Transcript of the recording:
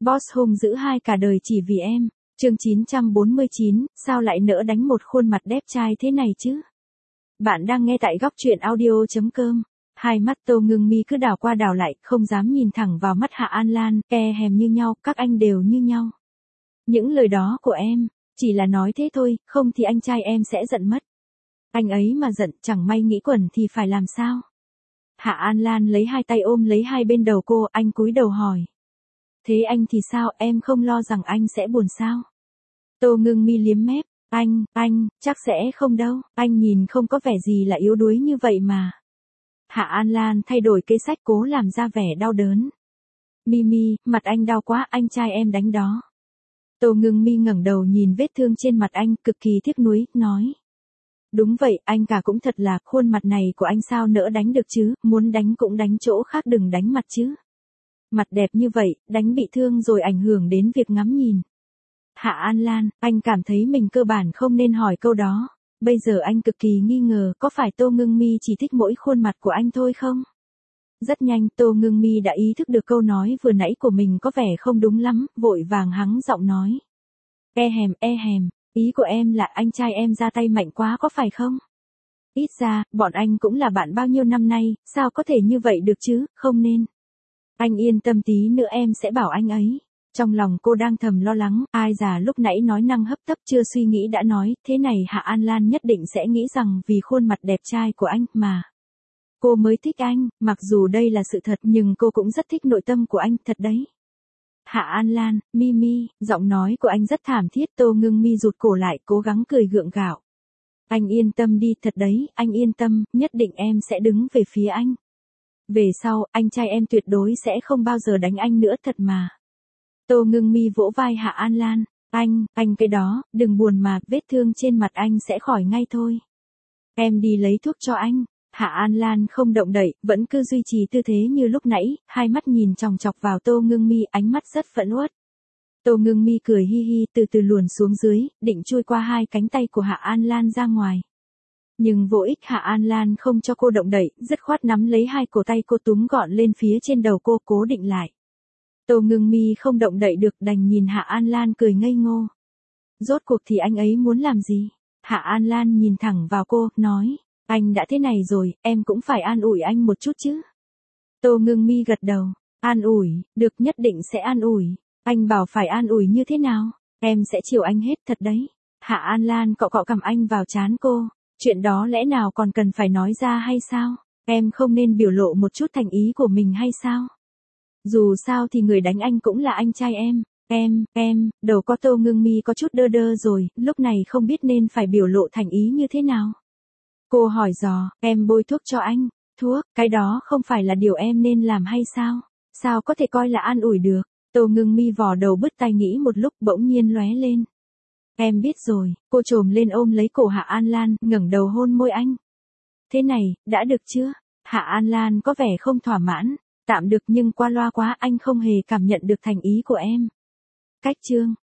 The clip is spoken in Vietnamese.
Boss hung dữ hai cả đời chỉ vì em. Chương 949, sao lại nỡ đánh một khuôn mặt đẹp trai thế này chứ? Bạn đang nghe tại góc truyện audio.com. Hai mắt Tô Ngưng Mi cứ đảo qua đảo lại, không dám nhìn thẳng vào mắt Hạ An Lan, e hèm như nhau, các anh đều như nhau. Những lời đó của em, chỉ là nói thế thôi, không thì anh trai em sẽ giận mất. Anh ấy mà giận, chẳng may nghĩ quẩn thì phải làm sao? Hạ An Lan lấy hai tay ôm lấy hai bên đầu cô, anh cúi đầu hỏi. Thế anh thì sao, em không lo rằng anh sẽ buồn sao? Tô Ngưng Mi liếm mép, anh, chắc sẽ không đâu, anh nhìn không có vẻ gì là yếu đuối như vậy mà. Hạ An Lan thay đổi kế sách cố làm ra vẻ đau đớn. Mimi, mặt anh đau quá, anh trai em đánh đó. Tô Ngưng Mi ngẩng đầu nhìn vết thương trên mặt anh, cực kỳ tiếc nuối, nói. Đúng vậy, anh cả cũng thật là, khuôn mặt này của anh sao nỡ đánh được chứ, muốn đánh cũng đánh chỗ khác đừng đánh mặt chứ. Mặt đẹp như vậy, đánh bị thương rồi ảnh hưởng đến việc ngắm nhìn. Hạ An Lan, anh cảm thấy mình cơ bản không nên hỏi câu đó. Bây giờ anh cực kỳ nghi ngờ có phải Tô Ngưng Mi chỉ thích mỗi khuôn mặt của anh thôi không? Rất nhanh Tô Ngưng Mi đã ý thức được câu nói vừa nãy của mình có vẻ không đúng lắm, vội vàng hắng giọng nói. E hèm, ý của em là anh trai em ra tay mạnh quá có phải không? Ít ra, bọn anh cũng là bạn bao nhiêu năm nay, sao có thể như vậy được chứ, không nên. Anh yên tâm tí nữa em sẽ bảo anh ấy. Trong lòng cô đang thầm lo lắng, ai già lúc nãy nói năng hấp tấp chưa suy nghĩ đã nói, thế này Hạ An Lan nhất định sẽ nghĩ rằng vì khuôn mặt đẹp trai của anh mà. Cô mới thích anh, mặc dù đây là sự thật nhưng cô cũng rất thích nội tâm của anh, thật đấy. Hạ An Lan, Mimi, giọng nói của anh rất thảm thiết, Tô Ngưng Mi rụt cổ lại, cố gắng cười gượng gạo. Anh yên tâm đi, thật đấy, anh yên tâm, nhất định em sẽ đứng về phía anh. Về sau, anh trai em tuyệt đối sẽ không bao giờ đánh anh nữa thật mà. Tô Ngưng Mi vỗ vai Hạ An Lan, anh cái đó, đừng buồn mà, vết thương trên mặt anh sẽ khỏi ngay thôi. Em đi lấy thuốc cho anh. Hạ An Lan không động đậy, vẫn cứ duy trì tư thế như lúc nãy, hai mắt nhìn chòng chọc vào Tô Ngưng Mi, ánh mắt rất phẫn uất. Tô Ngưng Mi cười hi hi từ từ luồn xuống dưới, định chui qua hai cánh tay của Hạ An Lan ra ngoài. Nhưng vô ích, Hạ An Lan không cho cô động đậy, dứt khoát nắm lấy hai cổ tay cô túm gọn lên phía trên đầu cô, cố định lại. Tô Ngưng Mi không động đậy được, đành nhìn Hạ An Lan cười ngây ngô. Rốt cuộc thì anh ấy muốn làm gì? Hạ An Lan nhìn thẳng vào cô, nói. Anh đã thế này rồi, em cũng phải an ủi anh một chút chứ. Tô Ngưng Mi gật đầu. An ủi, được, nhất định sẽ an ủi. Anh bảo phải an ủi như thế nào? Em sẽ chiều anh hết thật đấy. Hạ An Lan cọ cọ cằm anh vào trán cô. Chuyện đó lẽ nào còn cần phải nói ra hay sao? Em không nên biểu lộ một chút thành ý của mình hay sao? Dù sao thì người đánh anh cũng là anh trai em. Đầu có Tô Ngưng Mi có chút đơ đơ rồi, lúc này không biết nên phải biểu lộ thành ý như thế nào. Cô hỏi dò, em bôi thuốc cho anh. Thuốc, cái đó không phải là điều em nên làm hay sao? Sao có thể coi là an ủi được? Tô Ngưng Mi vò đầu bứt tai nghĩ một lúc bỗng nhiên lóe lên. Em biết rồi, cô trồm lên ôm lấy cổ Hạ An Lan, ngẩng đầu hôn môi anh. Thế này, đã được chưa? Hạ An Lan có vẻ không thỏa mãn. Tạm được nhưng qua loa quá, anh không hề cảm nhận được thành ý của em. Cách chương